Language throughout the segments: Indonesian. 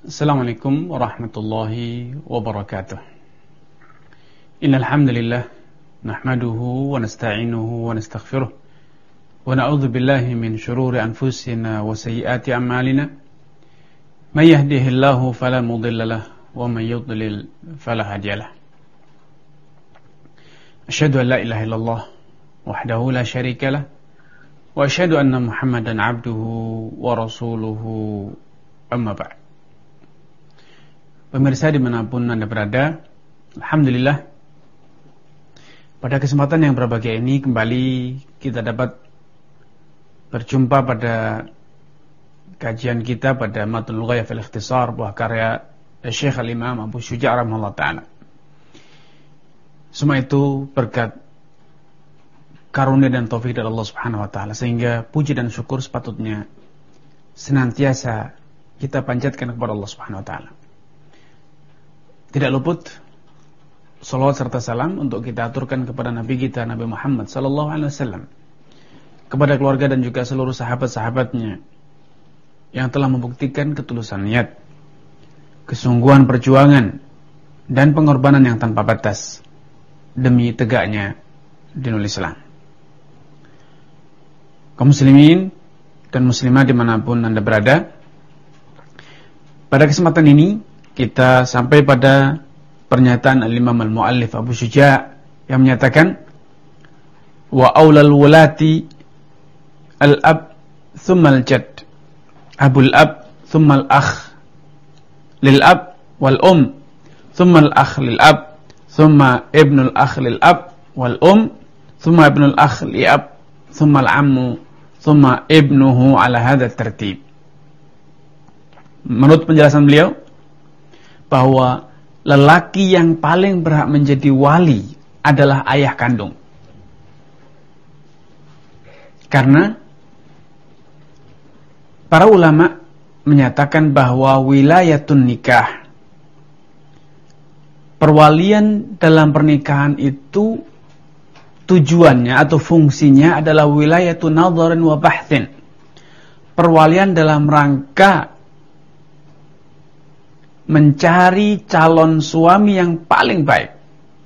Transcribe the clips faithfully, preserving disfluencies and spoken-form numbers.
Assalamualaikum warahmatullahi wabarakatuh. Innal hamdalillah nahmaduhu wa nasta'inuhu wa nastaghfiruh wa na'udzu billahi min shururi anfusina wa sayyiati a'malina. May yahdihillahu fala mudilla lahu wa may yudlil fala hadiya lahu. Asyhadu an la ilaha illallah wahdahu la syarika lah wa asyhadu anna Muhammadan 'abduhu wa rasuluhu, amma ba'd. Pemirsa dimanapun Anda berada, alhamdulillah pada kesempatan yang berbahagia ini kembali kita dapat berjumpa pada kajian kita pada Matnul Ghayah fil Ikhtisar, buah karya Syekh Al-Imam Abu Syuja' rahimahullah ta'ala. Semua itu berkat karunia dan taufik dari Allah Subhanahu wa taala, sehingga puji dan syukur sepatutnya senantiasa kita panjatkan kepada Allah Subhanahu wa taala. Tidak luput salawat serta salam untuk kita aturkan kepada Nabi kita, Nabi Muhammad sallallahu alaihi wasallam, kepada keluarga dan juga seluruh sahabat-sahabatnya yang telah membuktikan ketulusan niat, kesungguhan perjuangan, dan pengorbanan yang tanpa batas demi tegaknya dinul Islam. Kaum muslimin dan muslimah dimanapun Anda berada, pada kesempatan ini kita sampai pada pernyataan Al-Imam Al-Mu'allif Abu Syuja' yang menyatakan wa aulal wulati al-ab thumma al-jad, abul ab thumma al-akh lil ab wal um thumma al-akh lil ab thumma ibnul akh lil ab wal um thumma ibnul akh li ab thumma al-ammu thumma ibnuhu ala hadha tertib. Menurut penjelasan beliau bahwa lelaki yang paling berhak menjadi wali adalah ayah kandung. Karena para ulama menyatakan bahwa wilayatun nikah, perwalian dalam pernikahan itu tujuannya atau fungsinya adalah wilayatun nadharin wa bahthin. Perwalian dalam rangka mencari calon suami yang paling baik.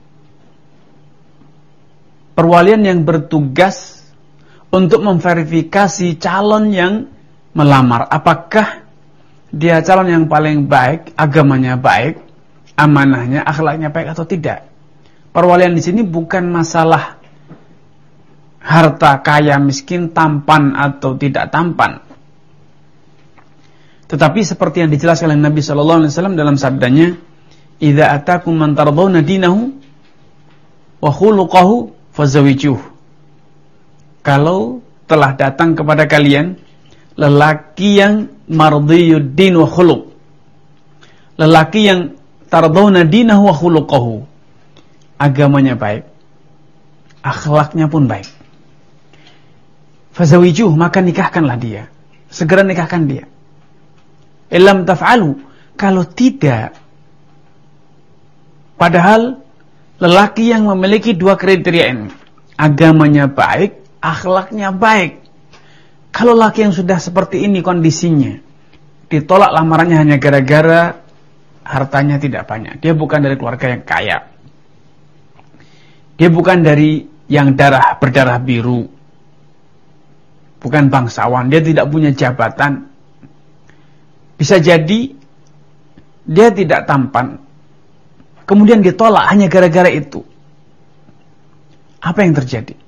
Perwalian yang bertugas untuk memverifikasi calon yang melamar, apakah dia calon yang paling baik, agamanya baik, amanahnya, akhlaknya baik atau tidak. Perwalian di sini bukan masalah harta, kaya, miskin, tampan atau tidak tampan. Tetapi seperti yang dijelaskan oleh Nabi sallallahu alaihi wasallam dalam sabdanya, "Idza atakum man tardawna dinahu wa khuluquhu fazawijuh." Kalau telah datang kepada kalian lelaki yang mardiyud din wa khuluq, lelaki yang tardawna dinahu wa khuluquhu, agamanya baik, akhlaknya pun baik, fazawijuh, maka nikahkanlah dia, segera nikahkan dia. Illam taf'alu, kalau tidak, padahal lelaki yang memiliki dua kriteria ini, agamanya baik, akhlaknya baik. Kalau lelaki yang sudah seperti ini kondisinya, ditolak lamarannya hanya gara-gara hartanya tidak banyak, dia bukan dari keluarga yang kaya, dia bukan dari yang darah berdarah biru, bukan bangsawan, dia tidak punya jabatan, bisa jadi dia tidak tampan, kemudian ditolak hanya gara-gara itu. Apa yang terjadi?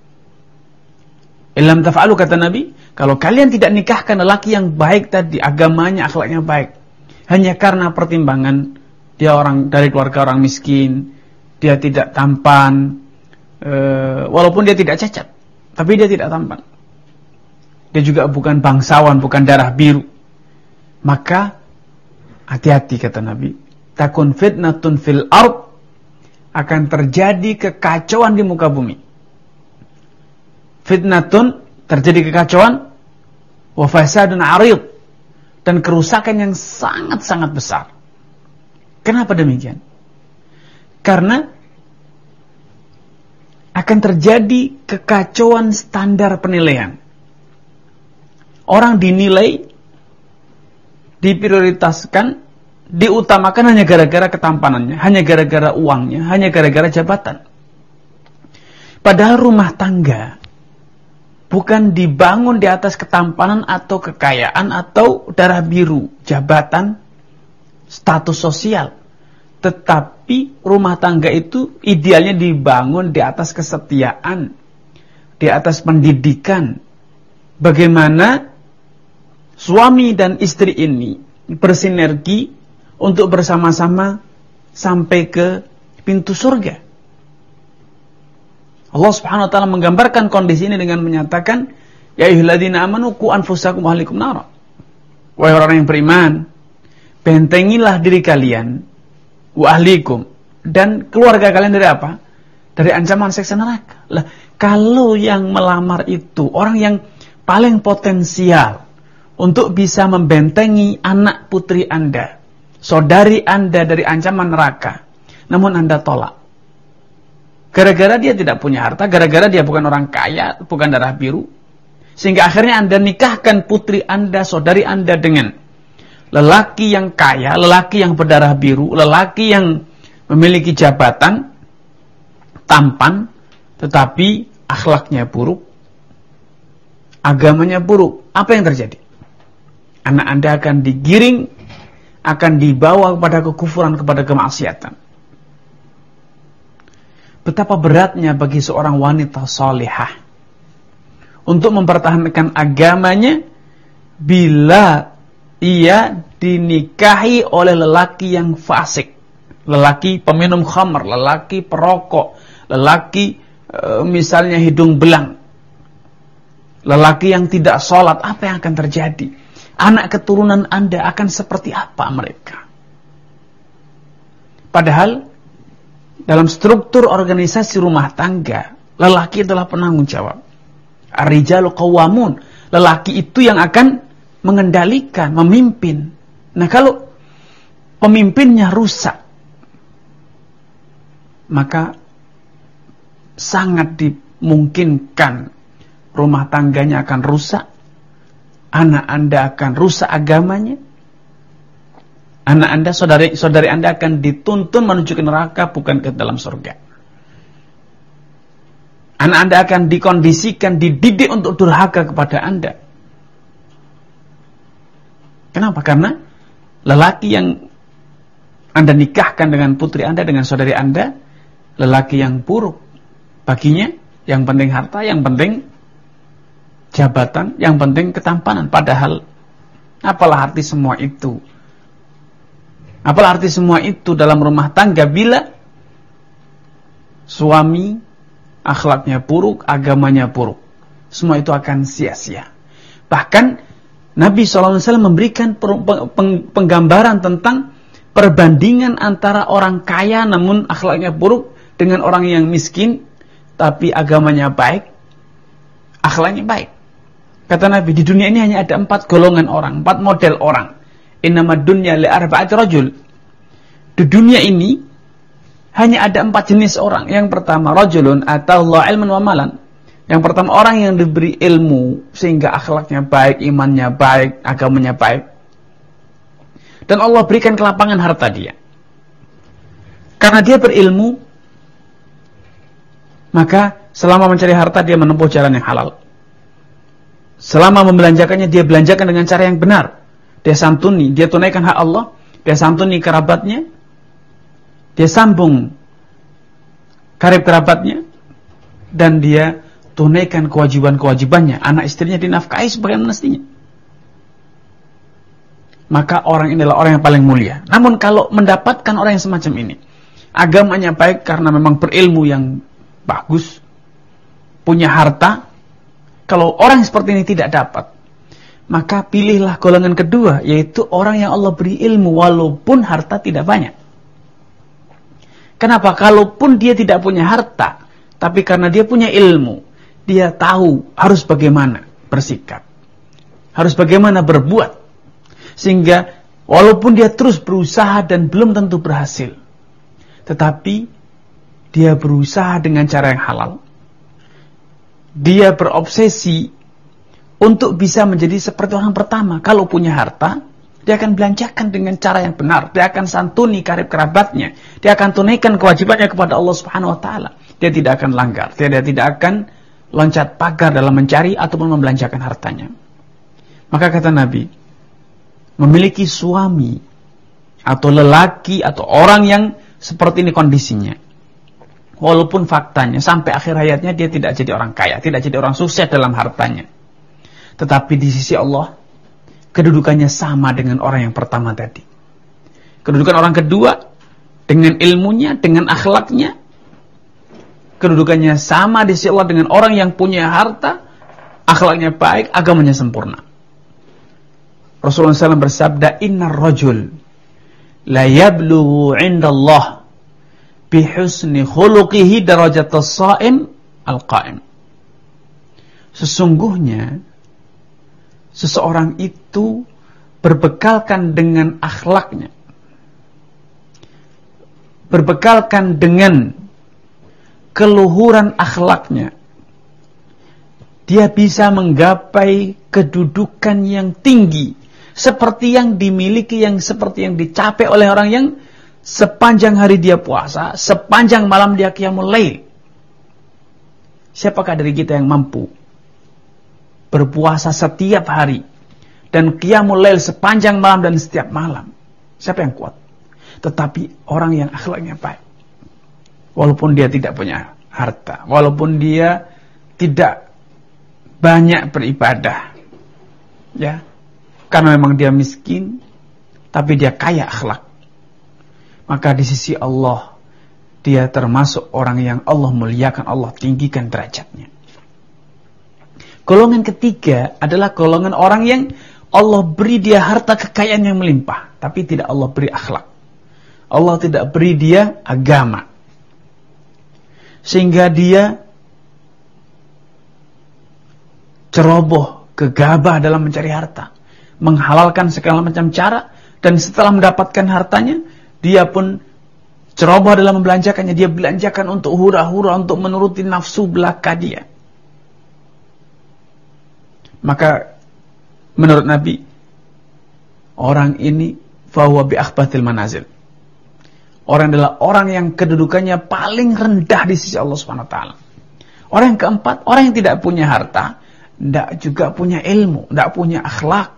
Illam taf'alu, kata Nabi, kalau kalian tidak nikahkan lelaki yang baik tadi, agamanya, akhlaknya baik, hanya karena pertimbangan dia orang dari keluarga orang miskin, dia tidak tampan, e, walaupun dia tidak cacat, tapi dia tidak tampan, dia juga bukan bangsawan, bukan darah biru, maka hati-hati, kata Nabi, takun fitnatun fil ard, akan terjadi kekacauan di muka bumi. Fitnatun, terjadi kekacauan, wa fasadun arid, dan kerusakan yang sangat-sangat besar. Kenapa demikian? Karena akan terjadi kekacauan standar penilaian. Orang dinilai diprioritaskan, diutamakan hanya gara-gara ketampanannya, hanya gara-gara uangnya, hanya gara-gara jabatan. Padahal rumah tangga bukan dibangun di atas ketampanan atau kekayaan atau darah biru, jabatan, status sosial. Tetapi rumah tangga itu idealnya dibangun di atas kesetiaan, di atas pendidikan. Bagaimana suami dan istri ini bersinergi untuk bersama-sama sampai ke pintu surga. Allah Subhanahu wa taala menggambarkan kondisi ini dengan menyatakan, ya ayyuhalladzina amanu qu anfusakum wa ahlikum nara. Wahai orang yang beriman, bentengilah diri kalian wa ahlikum, dan keluarga kalian dari apa? Dari ancaman siksa neraka. Lah, kalau yang melamar itu orang yang paling potensial untuk bisa membentengi anak putri Anda, saudari Anda dari ancaman neraka, namun Anda tolak. Gara-gara dia tidak punya harta, gara-gara dia bukan orang kaya, bukan darah biru, sehingga akhirnya Anda nikahkan putri Anda, saudari Anda dengan lelaki yang kaya, lelaki yang berdarah biru, lelaki yang memiliki jabatan, tampan, tetapi akhlaknya buruk, agamanya buruk. Apa yang terjadi? Anak Anda akan digiring, akan dibawa kepada kekufuran, kepada kemaksiatan. Betapa beratnya bagi seorang wanita salihah untuk mempertahankan agamanya bila ia dinikahi oleh lelaki yang fasik, lelaki peminum khamr, lelaki perokok, lelaki e, misalnya hidung belang, lelaki yang tidak sholat. Apa yang akan terjadi? Anak keturunan Anda akan seperti apa mereka? Padahal dalam struktur organisasi rumah tangga, lelaki adalah penanggung jawab. Ar-rijalu qawwamun, lelaki itu yang akan mengendalikan, memimpin. Nah, kalau pemimpinnya rusak, maka sangat dimungkinkan rumah tangganya akan rusak, anak Anda akan rusak agamanya, anak Anda, saudari, saudari Anda akan dituntun menuju ke neraka, bukan ke dalam surga. Anak Anda akan dikondisikan, dididik untuk durhaka kepada Anda. Kenapa? Karena lelaki yang Anda nikahkan dengan putri Anda, dengan saudari Anda, lelaki yang buruk. Baginya yang penting harta, yang penting jabatan, yang penting ketampanan. Padahal apalah arti semua itu? Apalah arti semua itu dalam rumah tangga bila suami akhlaknya buruk, agamanya buruk? Semua itu akan sia-sia. Bahkan Nabi shallallahu alaihi wasallam memberikan penggambaran tentang perbandingan antara orang kaya namun akhlaknya buruk dengan orang yang miskin tapi agamanya baik, akhlaknya baik. Kata Nabi, di dunia ini hanya ada empat golongan orang, empat model orang. Innamad dunya li arba'ati rajul. Di dunia ini hanya ada empat jenis orang. Yang pertama, rajulun atallahu ilman wa malan. Yang pertama, orang yang diberi ilmu sehingga akhlaknya baik, imannya baik, agamanya baik, dan Allah berikan kelapangan harta dia. Karena dia berilmu, maka selama mencari harta dia menempuh jalan yang halal. Selama membelanjakannya dia belanjakan dengan cara yang benar. Dia santuni, dia tunaikan hak Allah, dia santuni kerabatnya, dia sambung karib kerabatnya, dan dia tunaikan kewajiban-kewajibannya. Anak istrinya dinafkahi sebagaimana mestinya. Maka orang ini adalah orang yang paling mulia. Namun kalau mendapatkan orang yang semacam ini, agamanya baik karena memang berilmu yang bagus, punya harta, kalau orang seperti ini tidak dapat, maka pilihlah golongan kedua, yaitu orang yang Allah beri ilmu walaupun harta tidak banyak. Kenapa? Kalaupun dia tidak punya harta, tapi karena dia punya ilmu, dia tahu harus bagaimana bersikap, harus bagaimana berbuat, sehingga walaupun dia terus berusaha dan belum tentu berhasil, tetapi dia berusaha dengan cara yang halal. Dia berobsesi untuk bisa menjadi seperti orang pertama. Kalau punya harta, Dia akan belanjakan dengan cara yang benar. Dia akan santuni karib kerabatnya. Dia akan tunaikan kewajibannya kepada Allah Subhanahu wa taala. Dia tidak akan langgar. Dia, dia tidak akan loncat pagar dalam mencari ataupun membelanjakan hartanya. Maka kata Nabi, memiliki suami atau lelaki atau orang yang seperti ini kondisinya, walaupun faktanya sampai akhir hayatnya dia tidak jadi orang kaya, tidak jadi orang sukses dalam hartanya, tetapi di sisi Allah kedudukannya sama dengan orang yang pertama tadi. Kedudukan orang kedua dengan ilmunya, dengan akhlaknya, kedudukannya sama di sisi Allah dengan orang yang punya harta, akhlaknya baik, agamanya sempurna. Rasulullah shallallahu alaihi wasallam bersabda, "Innar rajul la yablughu 'inda Allah bihusni khuluqihi darajatas sha'im al-qa'im." Sesungguhnya seseorang itu berbekalkan dengan akhlaknya, berbekalkan dengan keluhuran akhlaknya, dia bisa menggapai kedudukan yang tinggi, seperti yang dimiliki, yang seperti yang dicapai oleh orang yang sepanjang hari dia puasa, sepanjang malam dia qiyamul lail. Siapakah dari kita yang mampu berpuasa setiap hari dan qiyamul lail sepanjang malam dan setiap malam? Siapa yang kuat? Tetapi orang yang akhlaknya baik, walaupun dia tidak punya harta, walaupun dia tidak banyak beribadah, ya, karena memang dia miskin, tapi dia kaya akhlak, maka di sisi Allah dia termasuk orang yang Allah muliakan, Allah tinggikan derajatnya. Golongan ketiga adalah golongan orang yang Allah beri dia harta kekayaan yang melimpah, tapi tidak Allah beri akhlak. Allah tidak beri dia agama, sehingga dia ceroboh, gegabah dalam mencari harta, menghalalkan segala macam cara, dan setelah mendapatkan hartanya, dia pun ceroboh dalam membelanjakannya. Dia belanjakan untuk hura-hura, untuk menuruti nafsu belaka dia. Maka menurut Nabi, orang ini fahuwa bi akhbathil manazil. Orang adalah orang yang kedudukannya paling rendah di sisi Allah Subhanahu wa taala. Orang yang keempat, orang yang tidak punya harta, tidak juga punya ilmu, tidak punya akhlak.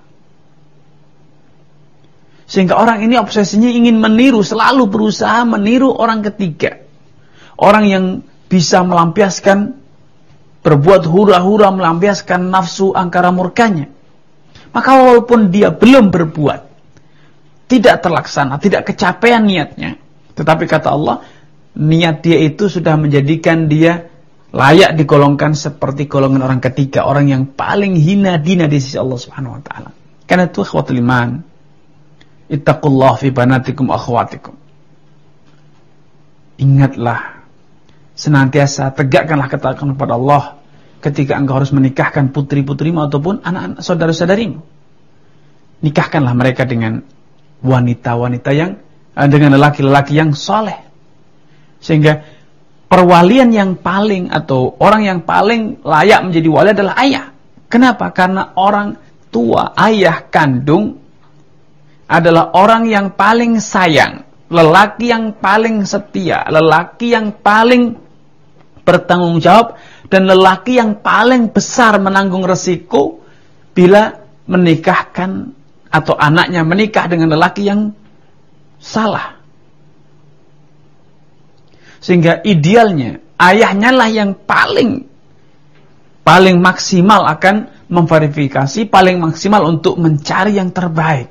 Sehingga orang ini obsesinya ingin meniru, selalu berusaha meniru orang ketiga. Orang yang bisa melampiaskan, berbuat hura-hura, melampiaskan nafsu angkara murkanya. Maka walaupun dia belum berbuat, tidak terlaksana, tidak kecapean niatnya, tetapi kata Allah, niat dia itu sudah menjadikan dia layak digolongkan seperti golongan orang ketiga, orang yang paling hina dina di sisi Allah Subhanahu wa taala. Karena itu ikhwatul iman, ittaqullah fi banatikum akhwatikum. Ingatlah, senantiasa tegakkanlah ketakwaan kepada Allah ketika engkau harus menikahkan putri-putrimu ataupun anak-anak saudara-saudarimu. Nikahkanlah mereka dengan wanita-wanita yang dengan lelaki-lelaki yang soleh, sehingga perwalian yang paling atau orang yang paling layak menjadi wali adalah ayah. Kenapa? Karena orang tua, ayah kandung adalah orang yang paling sayang, lelaki yang paling setia, lelaki yang paling bertanggung jawab, dan lelaki yang paling besar menanggung resiko bila menikahkan atau anaknya menikah dengan lelaki yang salah. Sehingga idealnya ayahnya lah yang paling paling maksimal akan memverifikasi, paling maksimal untuk mencari yang terbaik.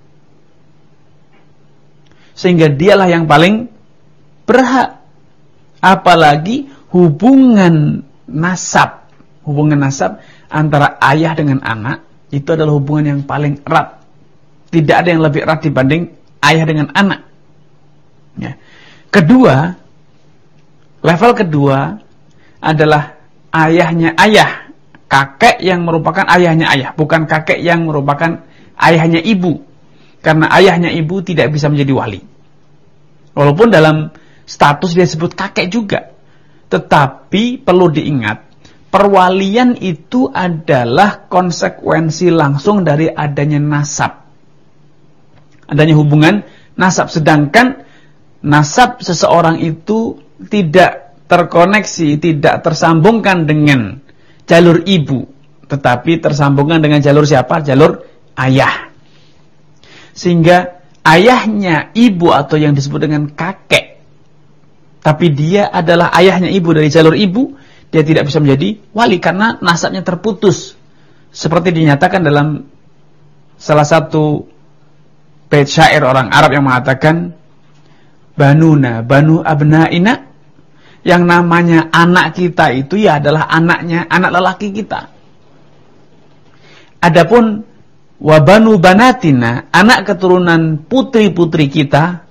Sehingga dialah yang paling berhak. Apalagi hubungan nasab, hubungan nasab antara ayah dengan anak itu adalah hubungan yang paling erat. Tidak ada yang lebih erat dibanding ayah dengan anak. Ya. Kedua, level kedua adalah ayahnya ayah, kakek yang merupakan ayahnya ayah, bukan kakek yang merupakan ayahnya ibu. Karena ayahnya ibu tidak bisa menjadi wali. Walaupun dalam status dia sebut kakek juga. Tetapi perlu diingat, perwalian itu adalah konsekuensi langsung dari adanya nasab. adanya hubungan nasab. Sedangkan nasab seseorang itu tidak terkoneksi, tidak tersambungkan dengan jalur ibu, tetapi tersambungkan dengan jalur siapa? Jalur ayah. Sehingga ayahnya ibu atau yang disebut dengan kakek, tapi dia adalah ayahnya ibu dari jalur ibu, dia tidak bisa menjadi wali karena nasabnya terputus. Seperti dinyatakan dalam salah satu bait syair orang Arab yang mengatakan, Banuna, banu abnaina, yang namanya anak kita itu ya adalah anaknya anak lelaki kita. Adapun wabanu banatina, anak keturunan putri-putri kita,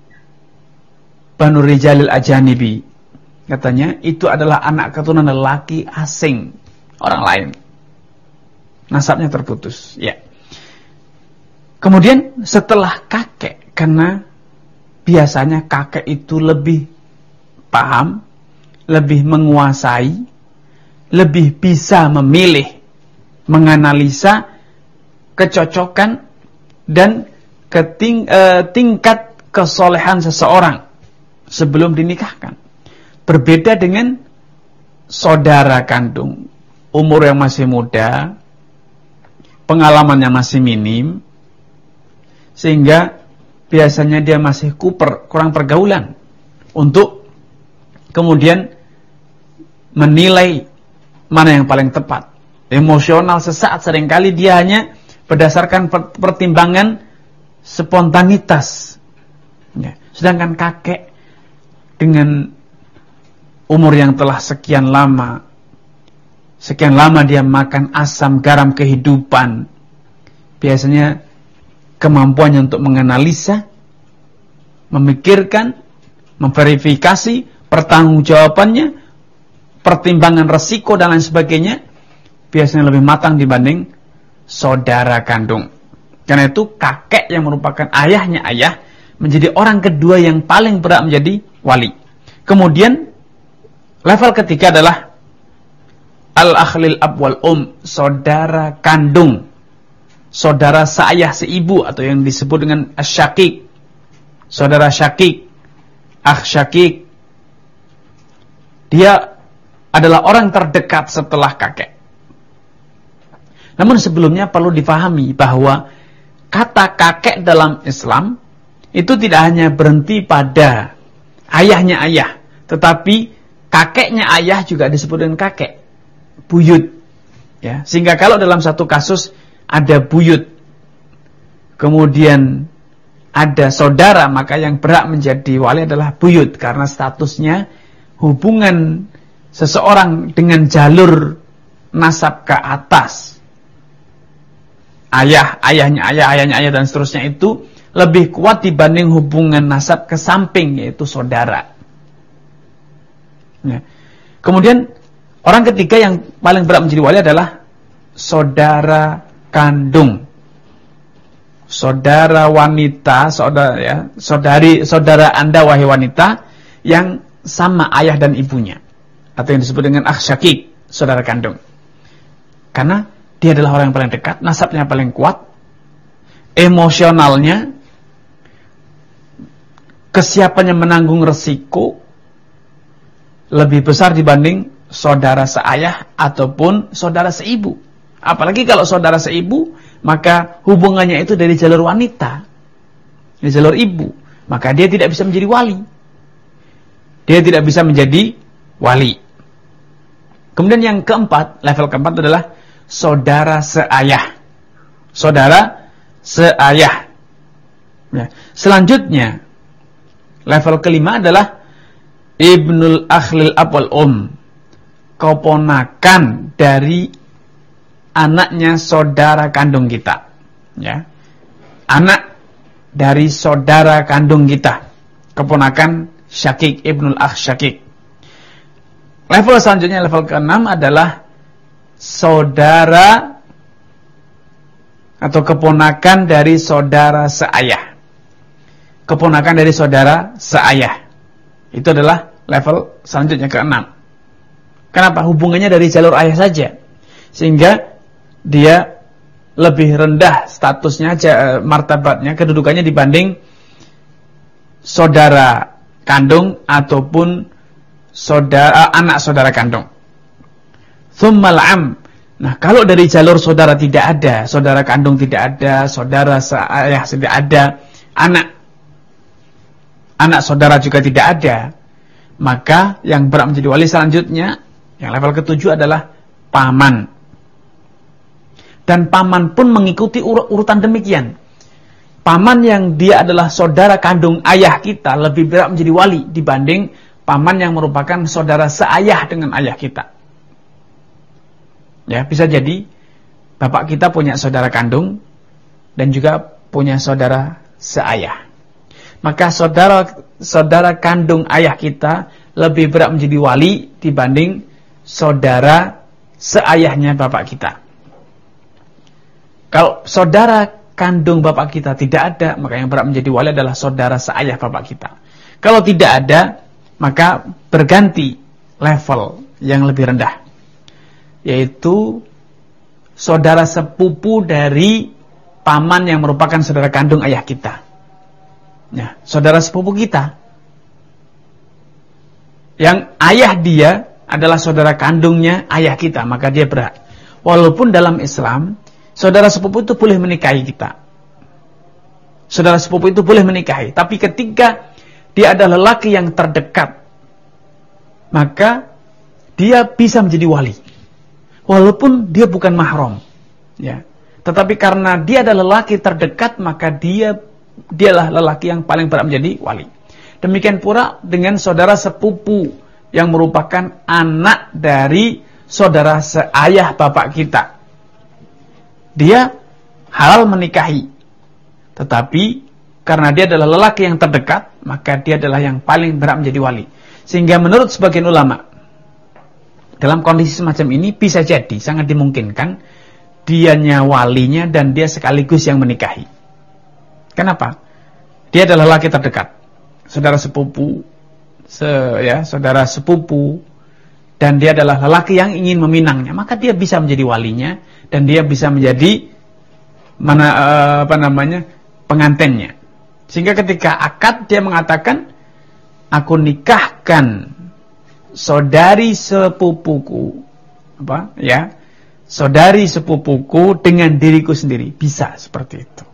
banu rijalil ajanibi, katanya itu adalah anak keturunan lelaki asing, orang lain. Nasabnya terputus. Ya. Kemudian setelah kakek, karena biasanya kakek itu lebih paham, lebih menguasai, lebih bisa memilih, menganalisa kecocokan dan keting, eh, tingkat kesolehan seseorang sebelum dinikahkan. Berbeda dengan saudara kandung, umur yang masih muda, pengalamannya masih minim, sehingga biasanya dia masih kuper, kurang pergaulan untuk kemudian menilai mana yang paling tepat. Emosional sesaat, seringkali dia hanya berdasarkan pertimbangan spontanitas. Ya. Sedangkan kakek dengan umur yang telah sekian lama, sekian lama dia makan asam garam kehidupan, biasanya kemampuannya untuk menganalisa, memikirkan, memverifikasi, pertanggungjawabannya, pertimbangan resiko dan lain sebagainya, biasanya lebih matang dibanding saudara kandung. Karena itu kakek yang merupakan ayahnya ayah menjadi orang kedua yang paling berhak menjadi wali. Kemudian level ketiga adalah al-akhlil ab wal um, saudara kandung, saudara seayah seibu atau yang disebut dengan asy-syaqiq, saudara syakik, akh syakik. Dia adalah orang terdekat setelah kakek. Namun sebelumnya perlu difahami bahwa kata kakek dalam Islam itu tidak hanya berhenti pada ayahnya ayah, tetapi kakeknya ayah juga disebut dengan kakek, buyut. Ya, sehingga kalau dalam satu kasus ada buyut, kemudian ada saudara, maka yang berhak menjadi wali adalah buyut, karena statusnya hubungan seseorang dengan jalur nasab ke atas, ayah, ayahnya ayah, ayahnya ayah dan seterusnya, itu lebih kuat dibanding hubungan nasab ke samping, yaitu saudara. Ya. Kemudian orang ketiga yang paling berat menjadi wali adalah saudara kandung, saudara wanita, saudara ya, saudari, saudara Anda wahai wanita yang sama ayah dan ibunya, atau yang disebut dengan akh syakik, saudara kandung. Karena dia adalah orang yang paling dekat, nasabnya paling kuat, emosionalnya, kesiapannya menanggung resiko lebih besar dibanding saudara seayah ataupun saudara seibu. Apalagi kalau saudara seibu, maka hubungannya itu dari jalur wanita, dari jalur ibu, maka dia tidak bisa menjadi wali. Dia tidak bisa menjadi wali. Kemudian yang keempat, level keempat adalah saudara seayah. Saudara seayah. Ya. Selanjutnya, level kelima adalah ibnul akhlil ab wal um, keponakan dari anaknya saudara kandung kita. Ya. Anak dari saudara kandung kita, keponakan syakik, ibnul akh syakik. Level selanjutnya, level keenam adalah saudara atau keponakan dari saudara seayah. Keponakan dari saudara seayah. Itu adalah level selanjutnya keenam. Kenapa? Hubungannya dari jalur ayah saja, sehingga dia lebih rendah statusnya, martabatnya, kedudukannya dibanding saudara kandung ataupun saudara anak saudara kandung. Tsummal am. Nah, kalau dari jalur saudara tidak ada, saudara kandung tidak ada, saudara seayah tidak ada, anak anak saudara juga tidak ada, maka yang berhak menjadi wali selanjutnya, yang level ketujuh adalah paman. Dan paman pun mengikuti ur urutan demikian. Paman yang dia adalah saudara kandung ayah kita lebih berhak menjadi wali dibanding paman yang merupakan saudara seayah dengan ayah kita. Ya, bisa jadi bapak kita punya saudara kandung dan juga punya saudara seayah. Maka saudara saudara kandung ayah kita lebih berhak menjadi wali dibanding saudara seayahnya bapak kita. Kalau saudara kandung bapak kita tidak ada, maka yang berhak menjadi wali adalah saudara seayah bapak kita. Kalau tidak ada, maka berganti level yang lebih rendah, yaitu saudara sepupu dari paman yang merupakan saudara kandung ayah kita. Nah, saudara sepupu kita yang ayah dia adalah saudara kandungnya ayah kita, maka dia berhak. Walaupun dalam Islam saudara sepupu itu boleh menikahi kita, saudara sepupu itu boleh menikahi, tapi ketika dia adalah lelaki yang terdekat, maka dia bisa menjadi wali walaupun dia bukan mahram, ya. Tetapi karena dia adalah lelaki terdekat, maka dia dialah lelaki yang paling berhak menjadi wali. Demikian pula dengan saudara sepupu yang merupakan anak dari saudara seayah bapak kita. Dia halal menikahi, tetapi karena dia adalah lelaki yang terdekat, maka dia adalah yang paling berhak menjadi wali. Sehingga menurut sebagian ulama, dalam kondisi semacam ini bisa jadi, sangat dimungkinkan dianya walinya dan dia sekaligus yang menikahi. Kenapa? Dia adalah lelaki terdekat, saudara sepupu, se, ya, saudara sepupu, dan dia adalah lelaki yang ingin meminangnya, maka dia bisa menjadi walinya dan dia bisa menjadi mana uh, apa namanya pengantennya. Sehingga ketika akad dia mengatakan, aku nikahkan saudari sepupuku, apa ya, saudari sepupuku dengan diriku sendiri, bisa seperti itu.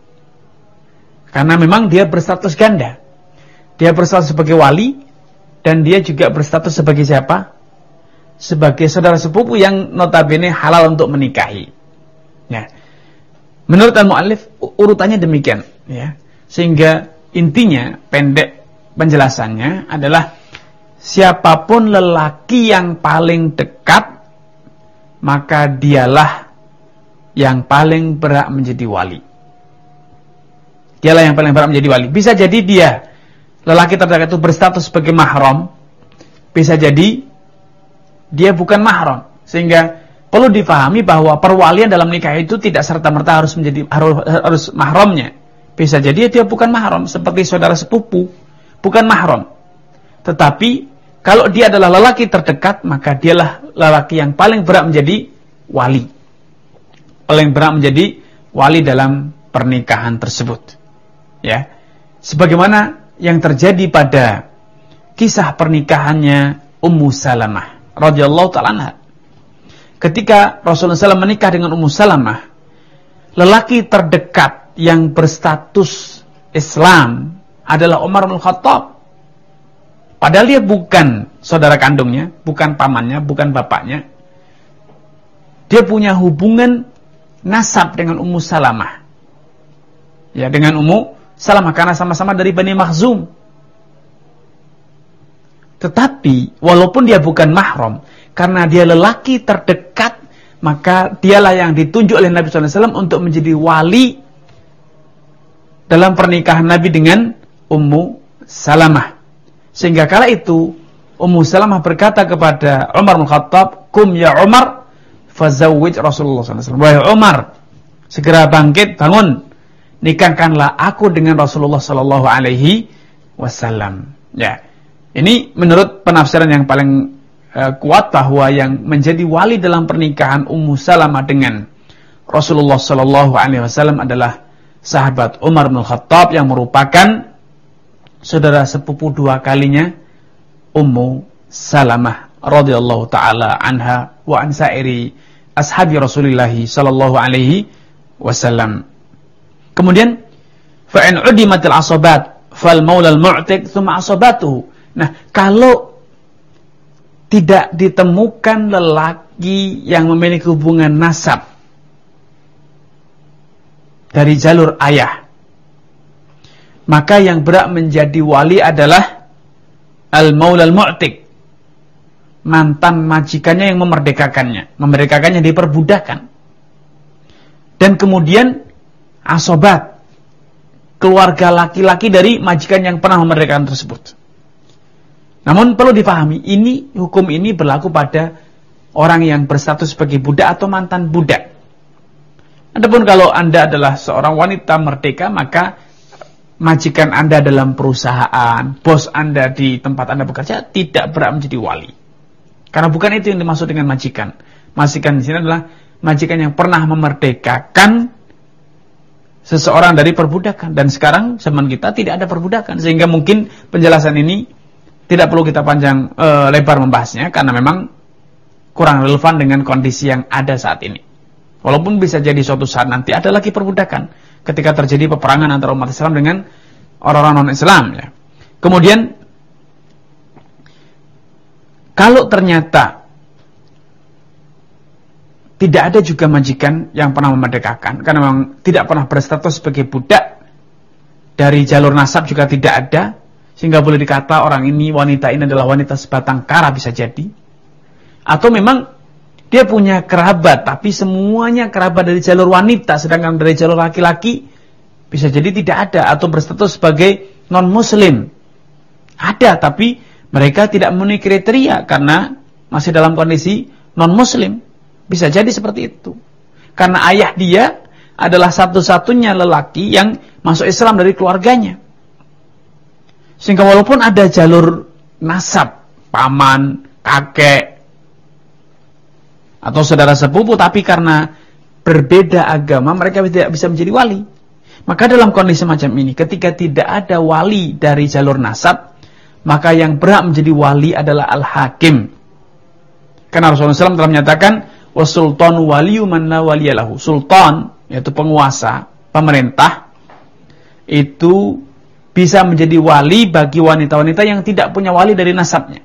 Karena memang dia berstatus ganda, dia berstatus sebagai wali dan dia juga berstatus sebagai siapa? Sebagai saudara sepupu yang notabene halal untuk menikahi. Ya. Menurut al-mu'allif urutannya demikian, ya. Sehingga intinya pendek penjelasannya adalah siapapun lelaki yang paling dekat, maka dialah yang paling berhak menjadi wali. Dialah yang paling berhak menjadi wali. Bisa jadi dia lelaki terdekat itu berstatus sebagai mahram, bisa jadi dia bukan mahram. Sehingga perlu difahami bahwa perwalian dalam nikah itu tidak serta-merta harus menjadi harus, harus mahramnya. Bisa jadi dia bukan mahram, seperti saudara sepupu, bukan mahram. Tetapi kalau dia adalah lelaki terdekat, maka dialah lelaki yang paling berhak menjadi wali. Paling berhak menjadi wali dalam pernikahan tersebut. Ya. Sebagaimana yang terjadi pada kisah pernikahannya Ummu Salamah radhiyallahu ta'ala anha. Ketika Rasulullah shallallahu alaihi wasallam menikah dengan Ummu Salamah, lelaki terdekat yang berstatus Islam adalah Umar bin Khattab. Padahal dia bukan saudara kandungnya, bukan pamannya, bukan bapaknya. Dia punya hubungan nasab dengan Ummu Salamah. Ya, dengan Ummu Salamah karena sama-sama dari Bani Makhzum. Tetapi walaupun dia bukan mahram, karena dia lelaki terdekat, maka dialah yang ditunjuk oleh Nabi shallallahu alaihi wasallam untuk menjadi wali dalam pernikahan Nabi dengan Ummu Salamah. Sehingga kala itu Ummu Salamah berkata kepada Umar bin Khattab, "Kum ya Umar, fazawwij Rasulullah shallallahu alaihi wasallam." Wahai Umar, segera bangkit, bangun, nikahkanlah aku dengan Rasulullah sallallahu alaihi wasallam. Ya. Ini menurut penafsiran yang paling uh, kuat bahwa yang menjadi wali dalam pernikahan Ummu Salamah dengan Rasulullah Shallallahu Alaihi Wasallam adalah sahabat Umar bin Khattab yang merupakan saudara sepupu dua kalinya Ummu Salamah radhiyallahu taala anha wa an sairi ashabi Rasulillah sallallahu alaihi wasallam. Kemudian fa in udimatil asabat fal maula al mu'tiq thumma asabatuhu. Nah, kalau tidak ditemukan lelaki yang memiliki hubungan nasab dari jalur ayah, maka yang berhak menjadi wali adalah al-maula al-mu'tiq, mantan majikannya yang memerdekakannya. Memerdekakannya diperbudakan. Dan kemudian asobat, keluarga laki-laki dari majikan yang pernah memerdekakan tersebut. Namun perlu dipahami, ini hukum ini berlaku pada orang yang berstatus sebagai budak atau mantan budak. Adapun kalau Anda adalah seorang wanita merdeka, maka majikan Anda dalam perusahaan, bos Anda di tempat Anda bekerja tidak berhak menjadi wali. Karena bukan itu yang dimaksud dengan majikan. Majikan di sini adalah majikan yang pernah memerdekakan seseorang dari perbudakan. Dan sekarang zaman kita tidak ada perbudakan, sehingga mungkin penjelasan ini tidak perlu kita panjang e, lebar membahasnya, karena memang kurang relevan dengan kondisi yang ada saat ini. Walaupun bisa jadi suatu saat nanti ada lagi perbudakan ketika terjadi peperangan antara umat Islam dengan orang-orang non-Islam, ya. Kemudian kalau ternyata tidak ada juga majikan yang pernah memerdekakan, karena memang tidak pernah berstatus sebagai budak, dari jalur nasab juga tidak ada, sehingga boleh dikata orang ini, wanita ini adalah wanita sebatang kara, bisa jadi. Atau memang dia punya kerabat, tapi semuanya kerabat dari jalur wanita, sedangkan dari jalur laki-laki bisa jadi tidak ada, atau berstatus sebagai non-muslim. Ada, tapi mereka tidak memenuhi kriteria karena masih dalam kondisi non-muslim. Bisa jadi seperti itu. Karena ayah dia adalah satu-satunya lelaki yang masuk Islam dari keluarganya. Sehingga walaupun ada jalur nasab, paman, kakek, atau saudara sepupu, tapi karena berbeda agama mereka tidak bisa menjadi wali. Maka dalam kondisi macam ini, ketika tidak ada wali dari jalur nasab, maka yang berhak menjadi wali adalah al-hakim. Karena Rasulullah shallallahu alaihi wasallam telah menyatakan, wasultanu waliyu man la waliyalahu. Sultan, yaitu penguasa, pemerintah, itu bisa menjadi wali bagi wanita-wanita yang tidak punya wali dari nasabnya.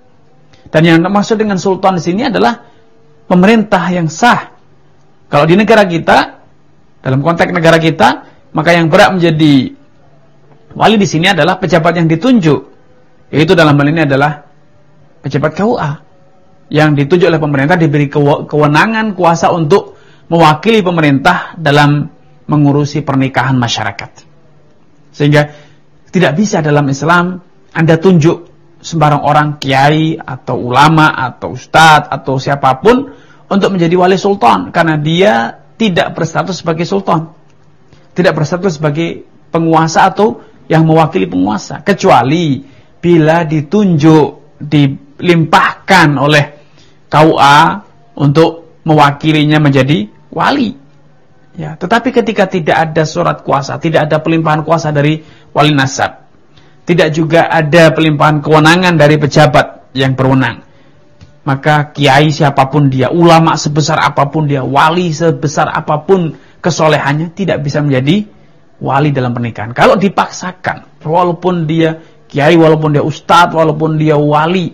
Dan yang maksud dengan sultan di sini adalah pemerintah yang sah. Kalau di negara kita, dalam konteks negara kita, maka yang berhak menjadi wali di sini adalah pejabat yang ditunjuk, yaitu dalam hal ini adalah pejabat K U A yang ditunjuk oleh pemerintah, diberi kewenangan kuasa untuk mewakili pemerintah dalam mengurusi pernikahan masyarakat. Sehingga tidak bisa dalam Islam Anda tunjuk sembarang orang, kiai atau ulama atau ustadz atau siapapun untuk menjadi wali sultan, karena dia tidak berstatus sebagai sultan, tidak berstatus sebagai penguasa atau yang mewakili penguasa, kecuali bila ditunjuk, dilimpahkan oleh K U A untuk mewakilinya menjadi wali, ya. Tetapi ketika tidak ada surat kuasa, tidak ada pelimpahan kuasa dari wali nasab, tidak juga ada pelimpahan kewenangan dari pejabat yang berwenang, maka kiai siapapun dia, ulama sebesar apapun dia, wali sebesar apapun kesolehannya, tidak bisa menjadi wali dalam pernikahan. Kalau dipaksakan, walaupun dia kiai, walaupun dia ustadz, walaupun dia wali,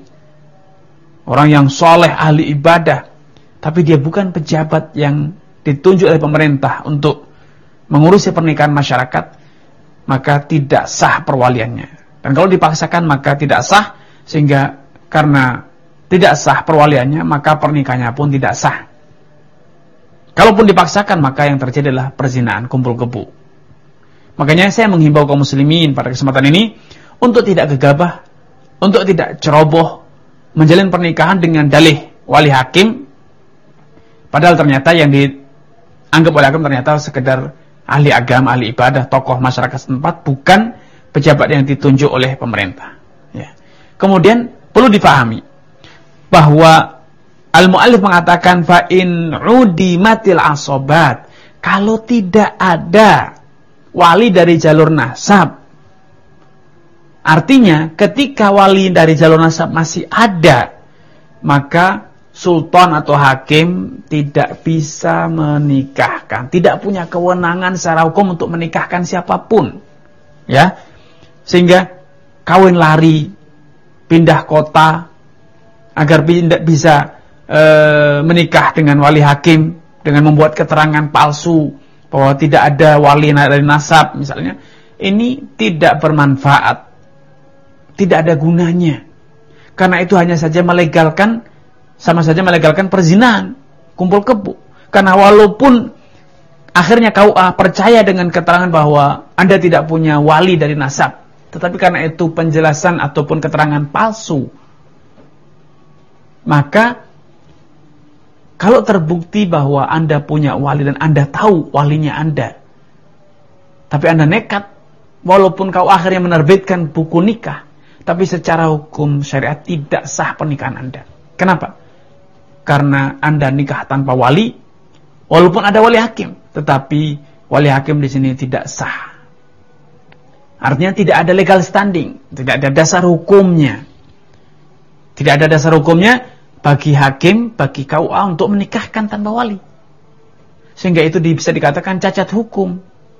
orang yang soleh, ahli ibadah, tapi dia bukan pejabat yang ditunjuk oleh pemerintah untuk mengurusi pernikahan masyarakat, maka tidak sah perwaliannya. Dan kalau dipaksakan maka tidak sah, sehingga karena tidak sah perwaliannya, maka pernikahannya pun tidak sah. Kalaupun dipaksakan, maka yang terjadi adalah perzinaan, kumpul kebo. Makanya saya menghimbau kaum muslimin pada kesempatan ini untuk tidak gegabah, untuk tidak ceroboh menjalin pernikahan dengan dalih wali hakim, padahal ternyata yang dianggap oleh hakim ternyata sekedar ahli agama, ahli ibadah, tokoh masyarakat setempat, bukan pejabat yang ditunjuk oleh pemerintah, ya. Kemudian perlu dipahami bahwa Al-Mu'allif mengatakan fa in udimatil asobat, kalau tidak ada wali dari jalur nasab, artinya ketika wali dari jalur nasab masih ada, maka sultan atau hakim tidak bisa menikahkan, tidak punya kewenangan secara hukum untuk menikahkan siapapun, ya. Sehingga kawin lari, pindah kota agar tidak bisa e, menikah dengan wali hakim dengan membuat keterangan palsu bahwa tidak ada wali dari nasab misalnya, ini tidak bermanfaat, tidak ada gunanya, karena itu hanya saja melegalkan, sama saja melegalkan perzinahan, kumpul kebo. Karena walaupun akhirnya K U A percaya dengan keterangan bahwa Anda tidak punya wali dari nasab, tetapi karena itu penjelasan ataupun keterangan palsu, maka kalau terbukti bahwa Anda punya wali dan Anda tahu walinya Anda, tapi Anda nekat, walaupun K U A akhirnya menerbitkan buku nikah, tapi secara hukum syariat tidak sah pernikahan Anda. Kenapa? Karena Anda nikah tanpa wali, walaupun ada wali hakim, tetapi wali hakim di sini tidak sah. Artinya tidak ada legal standing, tidak ada dasar hukumnya. Tidak ada dasar hukumnya bagi hakim, bagi K U A untuk menikahkan tanpa wali. Sehingga itu bisa dikatakan cacat hukum.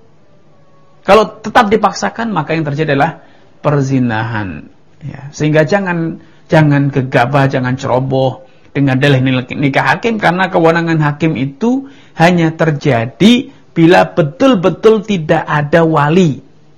Kalau tetap dipaksakan, maka yang terjadi adalah perzinahan. Ya, sehingga jangan jangan gegabah, jangan ceroboh dengan dalih nikah hakim, karena kewenangan hakim itu hanya terjadi bila betul-betul tidak ada wali.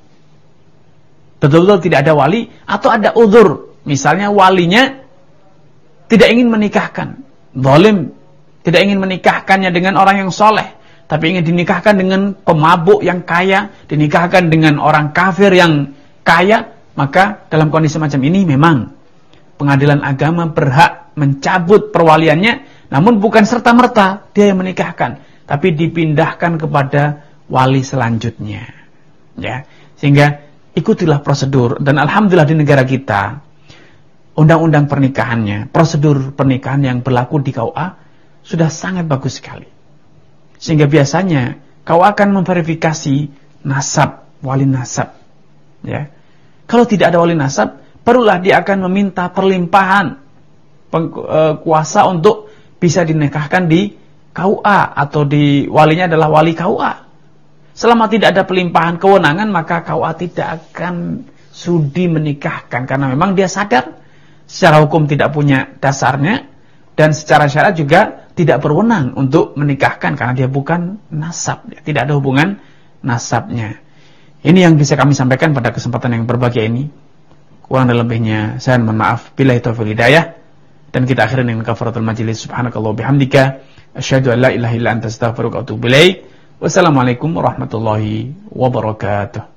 Betul-betul tidak ada wali atau ada uzur. Misalnya walinya tidak ingin menikahkan, zalim, tidak ingin menikahkannya dengan orang yang soleh, tapi ingin dinikahkan dengan pemabuk yang kaya, dinikahkan dengan orang kafir yang kaya, maka dalam kondisi macam ini memang pengadilan agama berhak mencabut perwaliannya, namun bukan serta-merta dia yang menikahkan, tapi dipindahkan kepada wali selanjutnya. Ya, sehingga ikutilah prosedur, dan alhamdulillah di negara kita undang-undang pernikahannya, prosedur pernikahan yang berlaku di K U A sudah sangat bagus sekali. Sehingga biasanya K U A akan memverifikasi nasab, wali nasab. Ya. Kalau tidak ada wali nasab, barulah dia akan meminta perlimpahan kuasa untuk bisa dinikahkan di K U A, atau di walinya adalah wali K U A. Selama tidak ada pelimpahan kewenangan, maka K U A tidak akan sudi menikahkan, karena memang dia sadar secara hukum tidak punya dasarnya, dan secara syariat juga tidak berwenang untuk menikahkan karena dia bukan nasab, tidak ada hubungan nasabnya. Ini yang bisa kami sampaikan pada kesempatan yang berbahagia ini. Kurang dan lebihnya saya mohon maaf. Billahi taufiq hidayah. Dan kita akhiri dengan kafaratul majlis. Subhanakallah bihamdika asyhadu an la ilaha illa anta astaghfiruka wa atubu ilaik. Wassalamualaikum warahmatullahi wabarakatuh.